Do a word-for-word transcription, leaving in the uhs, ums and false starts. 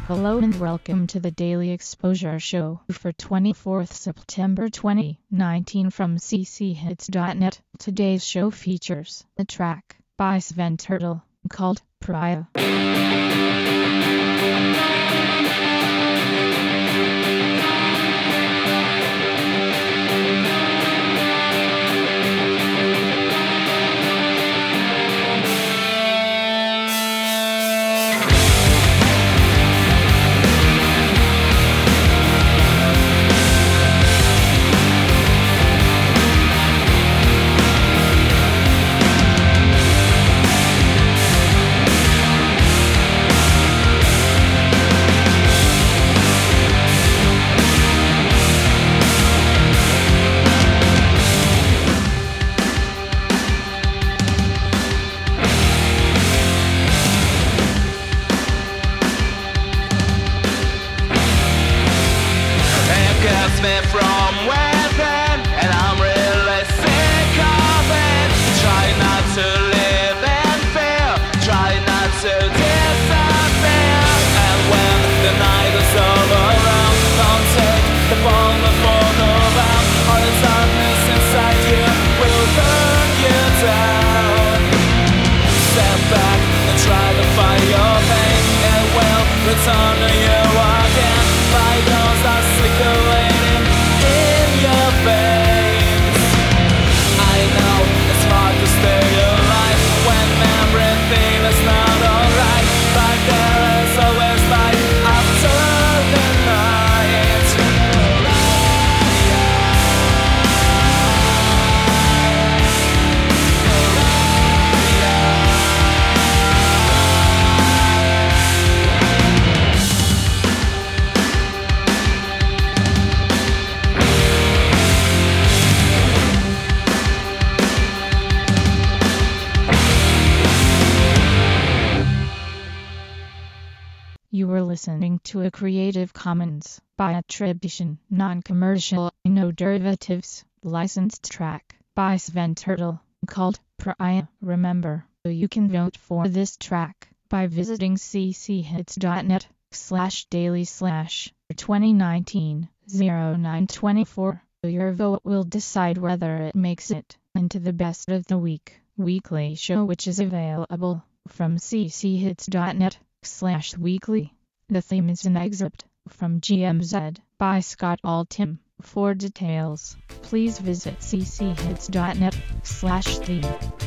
Hello and welcome to the Daily Exposure Show for twenty-fourth September twenty nineteen from c c hits dot net. Today's show features a track by Sven Turtle called Pariah. Me from within, and I'm really sick of it. Try not to live in fear, try not to disappear. And when the night is all around, don't take the fall before the round. All the darkness inside you will burn you down. Step back and try to fight your pain. It will return to you again. By those that slip away in your veins. I know it's hard to stay alive when everything is not alright, but there is always light after the night. You were listening to a Creative Commons by attribution, non-commercial, no derivatives, licensed track by Sven Turtle called Pariah. Remember, you can vote for this track by visiting c c hits dot net slash daily slash twenty nineteen oh nine twenty-four. Your vote will decide whether it makes it into the best of the week weekly show, which is available from c c hits dot net slash weekly. The theme is an excerpt from G M Z by Scott Altham. For details, please visit c c hits dot net slash theme.